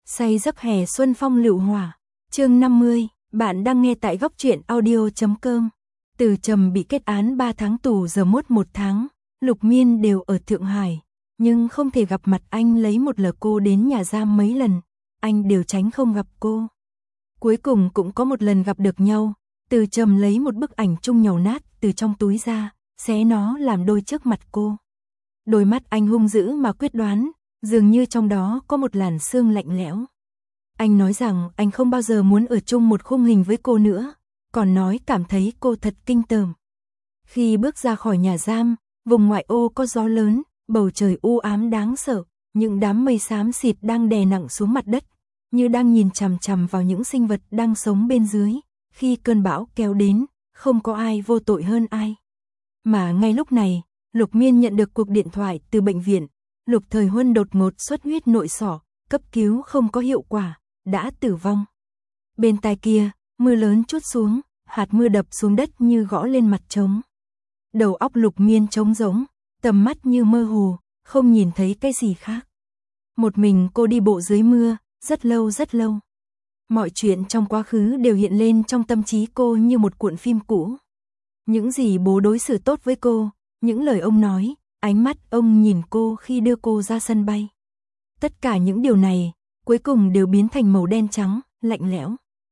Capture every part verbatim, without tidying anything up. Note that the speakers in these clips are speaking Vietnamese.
Say giấc hè xuân phong lựu hỏa. Chương năm mươi, bạn đang nghe tại góc truyện audio chấm com. Từ Trầm bị kết án ba tháng tù giờ mốt một tháng, Lục Miên đều ở Thượng Hải, nhưng không thể gặp mặt anh lấy một lời cô đến nhà giam mấy lần, anh đều tránh không gặp cô. Cuối cùng cũng có một lần gặp được nhau, Từ Trầm lấy một bức ảnh chung nhàu nát từ trong túi ra, xé nó làm đôi trước mặt cô. Đôi mắt anh hung dữ mà quyết đoán, dường như trong đó có một làn sương lạnh lẽo. Anh nói rằng anh không bao giờ muốn ở chung một khung hình với cô nữa, còn nói cảm thấy cô thật kinh tởm. Khi bước ra khỏi nhà giam, vùng ngoại ô có gió lớn, bầu trời u ám đáng sợ, những đám mây xám xịt đang đè nặng xuống mặt đất, như đang nhìn chằm chằm vào những sinh vật đang sống bên dưới. Khi cơn bão kéo đến, không có ai vô tội hơn ai. Mà ngay lúc này, Lục Miên nhận được cuộc điện thoại từ bệnh viện. Lục Thời Huân đột ngột xuất huyết nội sọ, cấp cứu không có hiệu quả, đã tử vong. Bên tai kia, mưa lớn trút xuống, hạt mưa đập xuống đất như gõ lên mặt trống. Đầu óc Lục Miên trống rỗng, tầm mắt như mơ hồ, không nhìn thấy cái gì khác. Một mình cô đi bộ dưới mưa, rất lâu rất lâu. Mọi chuyện trong quá khứ đều hiện lên trong tâm trí cô như một cuộn phim cũ. Những gì bố đối xử tốt với cô, những lời ông nói, ánh mắt ông nhìn cô khi đưa cô ra sân bay. Tất cả những điều này, cuối cùng đều biến thành màu đen trắng, lạnh lẽo.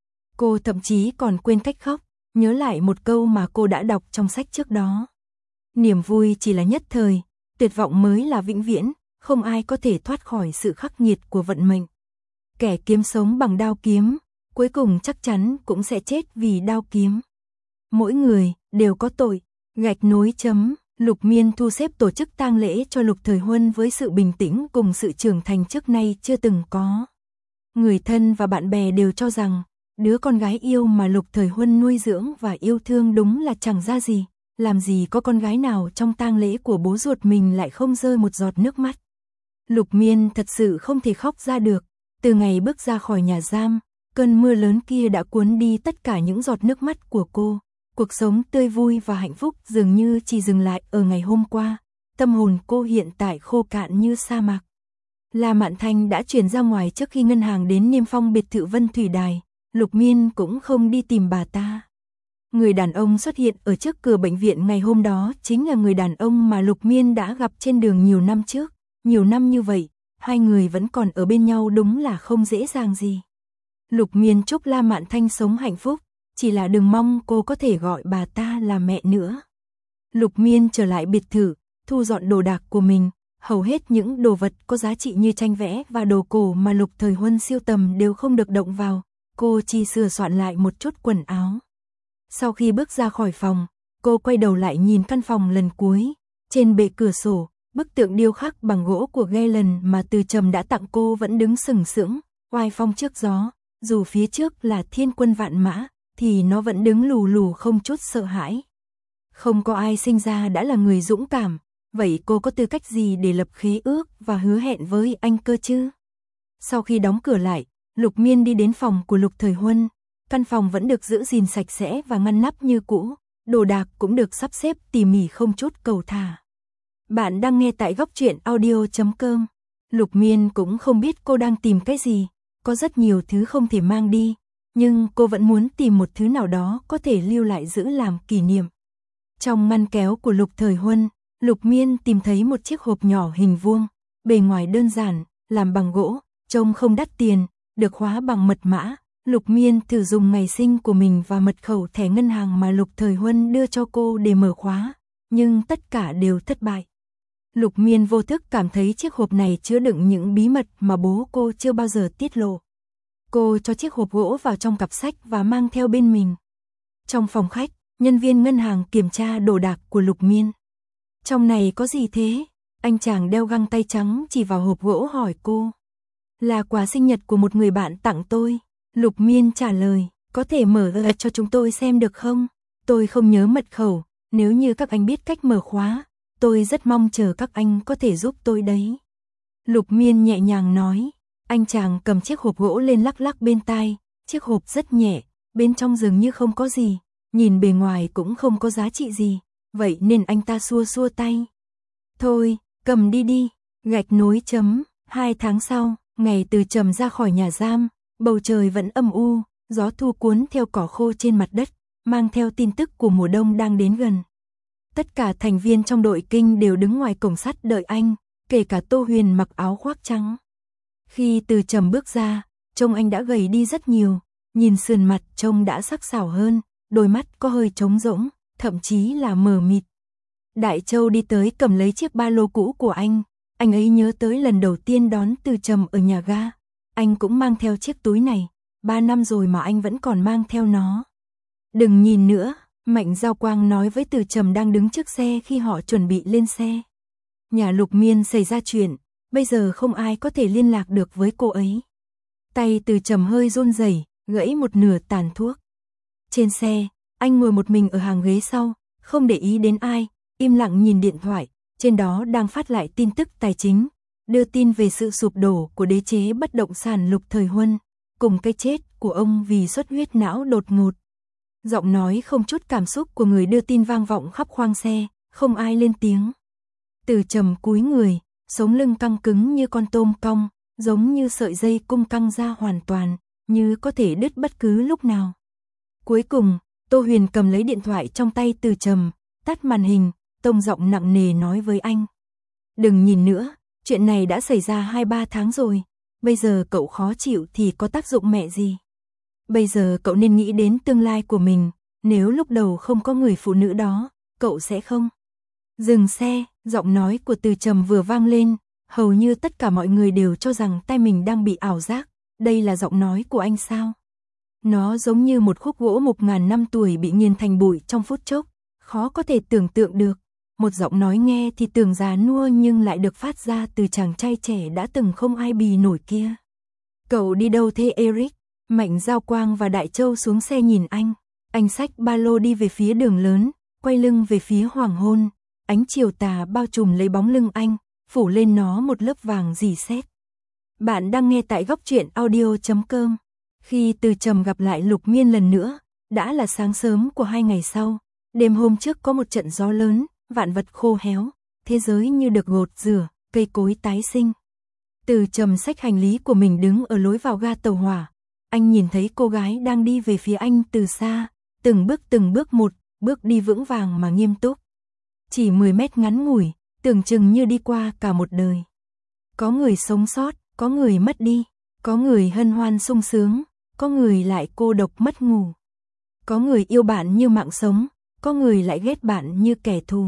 Cô thậm chí còn quên cách khóc, nhớ lại một câu mà cô đã đọc trong sách trước đó. Niềm vui chỉ là nhất thời, tuyệt vọng mới là vĩnh viễn, không ai có thể thoát khỏi sự khắc nghiệt của vận mệnh. Kẻ kiếm sống bằng đao kiếm, cuối cùng chắc chắn cũng sẽ chết vì đao kiếm. Mỗi người đều có tội. Gạch nối chấm. Lục Miên thu xếp tổ chức tang lễ cho Lục Thời Huân với sự bình tĩnh cùng sự trưởng thành trước nay chưa từng có. Người thân và bạn bè đều cho rằng, đứa con gái yêu mà Lục Thời Huân nuôi dưỡng và yêu thương đúng là chẳng ra gì. Làm gì có con gái nào trong tang lễ của bố ruột mình lại không rơi một giọt nước mắt. Lục Miên thật sự không thể khóc ra được. Từ ngày bước ra khỏi nhà giam, cơn mưa lớn kia đã cuốn đi tất cả những giọt nước mắt của cô. Cuộc sống tươi vui và hạnh phúc dường như chỉ dừng lại ở ngày hôm qua. Tâm hồn cô hiện tại khô cạn như sa mạc. La Mạn Thanh đã chuyển ra ngoài trước khi ngân hàng đến niêm phong biệt thự Vân Thủy Đài. Lục Miên cũng không đi tìm bà ta. Người đàn ông xuất hiện ở trước cửa bệnh viện ngày hôm đó chính là người đàn ông mà Lục Miên đã gặp trên đường nhiều năm trước. Nhiều năm như vậy, hai người vẫn còn ở bên nhau đúng là không dễ dàng gì. Lục Miên chúc La Mạn Thanh sống hạnh phúc. Chỉ là đừng mong cô có thể gọi bà ta là mẹ nữa. Lục Miên trở lại biệt thự, thu dọn đồ đạc của mình. Hầu hết những đồ vật có giá trị như tranh vẽ và đồ cổ mà Lục Thời Huân siêu tầm đều không được động vào. Cô chỉ sửa soạn lại một chút quần áo. Sau khi bước ra khỏi phòng, cô quay đầu lại nhìn căn phòng lần cuối. Trên bệ cửa sổ, bức tượng điêu khắc bằng gỗ của Galen mà Từ Trầm đã tặng cô vẫn đứng sừng sững, oai phong trước gió. Dù phía trước là thiên quân vạn mã, thì nó vẫn đứng lù lù không chút sợ hãi. Không có ai sinh ra đã là người dũng cảm, vậy cô có tư cách gì để lập khế ước và hứa hẹn với anh cơ chứ? Sau khi đóng cửa lại, Lục Miên đi đến phòng của Lục Thời Huân. Căn phòng vẫn được giữ gìn sạch sẽ và ngăn nắp như cũ, đồ đạc cũng được sắp xếp tỉ mỉ không chút cầu thả. Bạn đang nghe tại góc truyện audio chấm com. Lục Miên cũng không biết cô đang tìm cái gì, có rất nhiều thứ không thể mang đi. Nhưng cô vẫn muốn tìm một thứ nào đó có thể lưu lại giữ làm kỷ niệm. Trong ngăn kéo của Lục Thời Huân, Lục Miên tìm thấy một chiếc hộp nhỏ hình vuông, bề ngoài đơn giản, làm bằng gỗ, trông không đắt tiền, được khóa bằng mật mã. Lục Miên thử dùng ngày sinh của mình và mật khẩu thẻ ngân hàng mà Lục Thời Huân đưa cho cô để mở khóa, nhưng tất cả đều thất bại. Lục Miên vô thức cảm thấy chiếc hộp này chứa đựng những bí mật mà bố cô chưa bao giờ tiết lộ. Cô cho chiếc hộp gỗ vào trong cặp sách và mang theo bên mình. Trong phòng khách, nhân viên ngân hàng kiểm tra đồ đạc của Lục Miên. Trong này có gì thế? Anh chàng đeo găng tay trắng chỉ vào hộp gỗ hỏi cô. Là quà sinh nhật của một người bạn tặng tôi. Lục Miên trả lời, có thể mở ra cho chúng tôi xem được không? Tôi không nhớ mật khẩu, nếu như các anh biết cách mở khóa, tôi rất mong chờ các anh có thể giúp tôi đấy. Lục Miên nhẹ nhàng nói. Anh chàng cầm chiếc hộp gỗ lên lắc lắc bên tai, chiếc hộp rất nhẹ, bên trong dường như không có gì, nhìn bề ngoài cũng không có giá trị gì, vậy nên anh ta xua xua tay. Thôi, cầm đi đi, gạch nối chấm, hai tháng sau, Ngày Từ Trầm ra khỏi nhà giam, bầu trời vẫn âm u, gió thu cuốn theo cỏ khô trên mặt đất, mang theo tin tức của mùa đông đang đến gần. Tất cả thành viên trong đội kinh đều đứng ngoài cổng sắt đợi anh, kể cả Tô Huyền mặc áo khoác trắng. Khi Từ Trầm bước ra, trông anh đã gầy đi rất nhiều, nhìn sườn mặt trông đã sắc sảo hơn, đôi mắt có hơi trống rỗng, thậm chí là mờ mịt. Đại Châu đi tới cầm lấy chiếc ba lô cũ của anh, anh ấy nhớ tới lần đầu tiên đón Từ Trầm ở nhà ga, anh cũng mang theo chiếc túi này, ba năm rồi mà anh vẫn còn mang theo nó. Đừng nhìn nữa, Mạnh Giao Quang nói với Từ Trầm đang đứng trước xe khi họ chuẩn bị lên xe. Nhà Lục Miên xảy ra chuyện, bây giờ không ai có thể liên lạc được với cô ấy. Tay Từ Trầm hơi run rẩy, gãy một nửa tàn thuốc. Trên xe, anh ngồi một mình ở hàng ghế sau, không để ý đến ai, im lặng nhìn điện thoại, trên đó đang phát lại tin tức tài chính, đưa tin về sự sụp đổ của đế chế bất động sản Lục Thời Huân, cùng cái chết của ông vì xuất huyết não đột ngột. Giọng nói không chút cảm xúc của người đưa tin vang vọng khắp khoang xe, không ai lên tiếng. Từ Trầm cúi người, sống lưng căng cứng như con tôm cong, giống như sợi dây cung căng ra hoàn toàn, như có thể đứt bất cứ lúc nào. Cuối cùng, Tô Huyền cầm lấy điện thoại trong tay Từ Trầm, tắt màn hình, tông giọng nặng nề nói với anh. Đừng nhìn nữa, chuyện này đã xảy ra hai ba tháng rồi, bây giờ cậu khó chịu thì có tác dụng mẹ gì. Bây giờ cậu nên nghĩ đến tương lai của mình, nếu lúc đầu không có người phụ nữ đó, cậu sẽ không. Dừng xe, giọng nói của Từ Trầm vừa vang lên, hầu như tất cả mọi người đều cho rằng tai mình đang bị ảo giác, đây là giọng nói của anh sao? Nó giống như một khúc gỗ mục ngàn năm tuổi bị nghiền thành bụi trong phút chốc, khó có thể tưởng tượng được. Một giọng nói nghe thì tưởng già nua nhưng lại được phát ra từ chàng trai trẻ đã từng không ai bì nổi kia. Cậu đi đâu thế Eric? Mạnh Giao Quang và Đại Châu xuống xe nhìn anh. Anh xách ba lô đi về phía đường lớn, quay lưng về phía hoàng hôn. Ánh chiều tà bao trùm lấy bóng lưng anh, phủ lên nó một lớp vàng rỉ sét. Bạn đang nghe tại góc truyện audio chấm com. Khi Từ Trầm gặp lại Lục Miên lần nữa, đã là sáng sớm của hai ngày sau. Đêm hôm trước có một trận gió lớn, vạn vật khô héo, thế giới như được gột rửa, cây cối tái sinh. Từ Trầm xách hành lý của mình đứng ở lối vào ga tàu hỏa. Anh nhìn thấy cô gái đang đi về phía anh từ xa, từng bước từng bước một, bước đi vững vàng mà nghiêm túc. Chỉ mười mét ngắn ngủi, tưởng chừng như đi qua cả một đời. Có người sống sót, có người mất đi, có người hân hoan sung sướng, có người lại cô độc mất ngủ. Có người yêu bạn như mạng sống, có người lại ghét bạn như kẻ thù.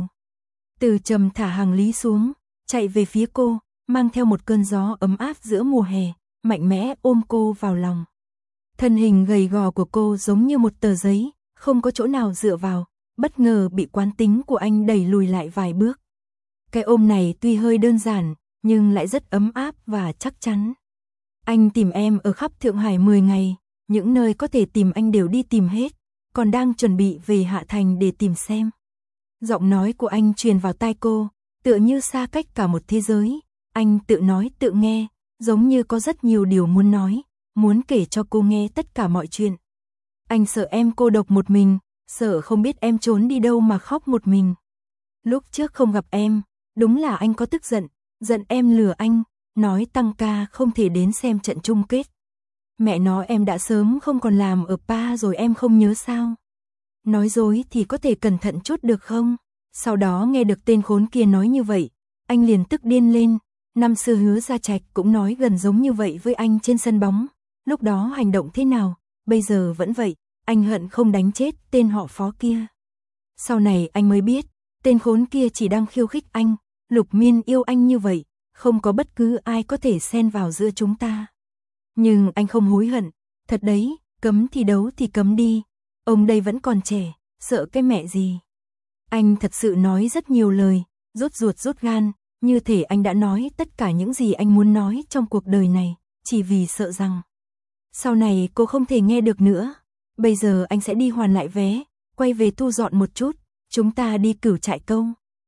Từ Trầm thả hành lý xuống, chạy về phía cô, mang theo một cơn gió ấm áp giữa mùa hè, mạnh mẽ ôm cô vào lòng. Thân hình gầy gò của cô giống như một tờ giấy, không có chỗ nào dựa vào, bất ngờ bị quán tính của anh đẩy lùi lại vài bước. Cái ôm này tuy hơi đơn giản, nhưng lại rất ấm áp và chắc chắn. Anh tìm em ở khắp Thượng Hải mười ngày, những nơi có thể tìm anh đều đi tìm hết, còn đang chuẩn bị về Hạ Thành để tìm xem. Giọng nói của anh truyền vào tai cô, tựa như xa cách cả một thế giới. Anh tự nói tự nghe, giống như có rất nhiều điều muốn nói, muốn kể cho cô nghe tất cả mọi chuyện. Anh sợ em cô độc một mình, sợ không biết em trốn đi đâu mà khóc một mình. Lúc trước không gặp em, đúng là anh có tức giận, giận em lừa anh, nói tăng ca không thể đến xem trận chung kết. Mẹ nói em đã sớm không còn làm ở Pa rồi em không nhớ sao. Nói dối thì có thể cẩn thận chút được không? Sau đó nghe được tên khốn kia nói như vậy, anh liền tức điên lên. Năm xưa Hứa Gia Trạch cũng nói gần giống như vậy với anh trên sân bóng. Lúc đó hành động thế nào, bây giờ vẫn vậy, anh hận không đánh chết tên họ Phó kia. Sau này anh mới biết, tên khốn kia chỉ đang khiêu khích anh, Lục Miên yêu anh như vậy, không có bất cứ ai có thể xen vào giữa chúng ta. Nhưng anh không hối hận, thật đấy, cấm thì đấu thì cấm đi, ông đây vẫn còn trẻ, sợ cái mẹ gì. Anh thật sự nói rất nhiều lời, rút ruột rút gan, như thể anh đã nói tất cả những gì anh muốn nói trong cuộc đời này, chỉ vì sợ rằng sau này cô không thể nghe được nữa. Bây giờ anh sẽ đi hoàn lại vé, quay về thu dọn một chút, chúng ta đi Cửu Trại Câu.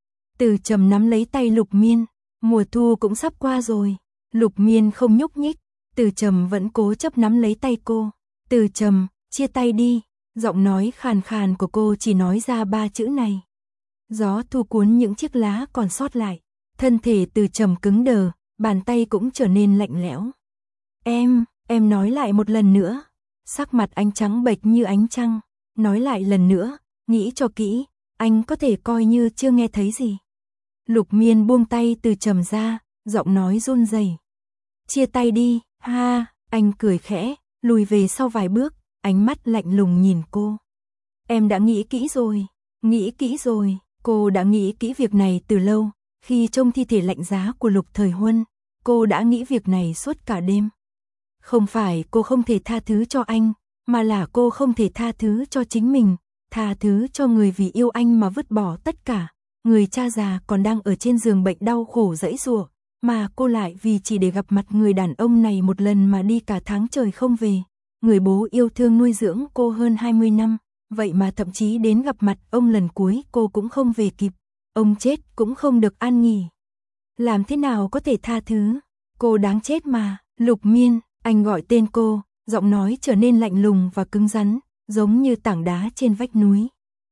Từ Trầm nắm lấy tay Lục Miên, mùa thu cũng sắp qua rồi. Lục Miên không nhúc nhích, Từ Trầm vẫn cố chấp nắm lấy tay cô. Từ Trầm, chia tay đi, giọng nói khàn khàn của cô chỉ nói ra ba chữ này. Gió thu cuốn những chiếc lá còn sót lại, thân thể Từ Trầm cứng đờ, bàn tay cũng trở nên lạnh lẽo. Em, em nói lại một lần nữa. Sắc mặt anh trắng bệch như ánh trăng. Nói lại lần nữa, nghĩ cho kỹ, anh có thể coi như chưa nghe thấy gì. Lục Miên buông tay Từ Trầm ra, giọng nói run rẩy. Chia tay đi, ha, anh cười khẽ, lùi về sau vài bước, ánh mắt lạnh lùng nhìn cô. Em đã nghĩ kỹ rồi, nghĩ kỹ rồi, cô đã nghĩ kỹ việc này từ lâu, khi trông thi thể lạnh giá của Lục Thời Huân, cô đã nghĩ việc này suốt cả đêm. Không phải cô không thể tha thứ cho anh, mà là cô không thể tha thứ cho chính mình, tha thứ cho người vì yêu anh mà vứt bỏ tất cả, người cha già còn đang ở trên giường bệnh đau khổ giãy giụa, mà cô lại vì chỉ để gặp mặt người đàn ông này một lần mà đi cả tháng trời không về. Người bố yêu thương nuôi dưỡng cô hơn hai mươi năm, vậy mà thậm chí đến gặp mặt ông lần cuối cô cũng không về kịp, ông chết cũng không được an nghỉ. Làm thế nào có thể tha thứ, cô đáng chết mà. Lục Miên, anh gọi tên cô, giọng nói trở nên lạnh lùng và cứng rắn, giống như tảng đá trên vách núi.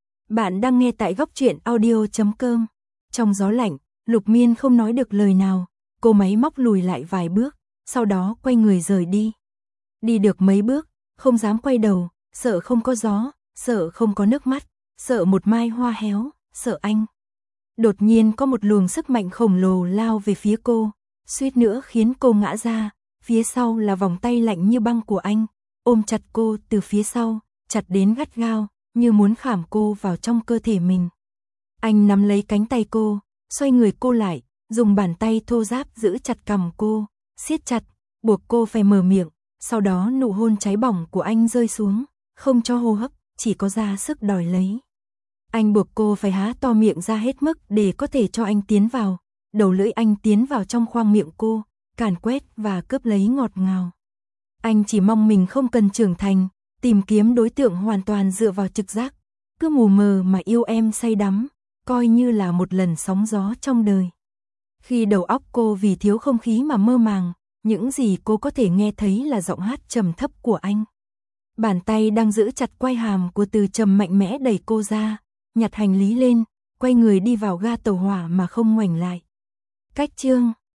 Bạn đang nghe tại góc truyện audio chấm com. Trong gió lạnh, Lục Miên không nói được lời nào, cô máy móc lùi lại vài bước, sau đó quay người rời đi. Đi được mấy bước, không dám quay đầu, sợ không có gió, sợ không có nước mắt, sợ một mai hoa héo, sợ anh. Đột nhiên có một luồng sức mạnh khổng lồ lao về phía cô, suýt nữa khiến cô ngã ra, phía sau là vòng tay lạnh như băng của anh, ôm chặt cô từ phía sau, chặt đến gắt gao, như muốn khảm cô vào trong cơ thể mình. Anh nắm lấy cánh tay cô, xoay người cô lại, dùng bàn tay thô ráp giữ chặt cằm cô, siết chặt, buộc cô phải mở miệng, sau đó nụ hôn cháy bỏng của anh rơi xuống, không cho hô hấp, chỉ có ra sức đòi lấy. Anh buộc cô phải há to miệng ra hết mức để có thể cho anh tiến vào, đầu lưỡi anh tiến vào trong khoang miệng cô, càn quét và cướp lấy ngọt ngào. Anh chỉ mong mình không cần trưởng thành, tìm kiếm đối tượng hoàn toàn dựa vào trực giác, cứ mù mờ mà yêu em say đắm, coi như là một lần sóng gió trong đời. Khi đầu óc cô vì thiếu không khí mà mơ màng, những gì cô có thể nghe thấy là giọng hát trầm thấp của anh. Bàn tay đang giữ chặt quai hàm của Từ Trầm mạnh mẽ đẩy cô ra, nhặt hành lý lên, quay người đi vào ga tàu hỏa mà không ngoảnh lại. Cách chương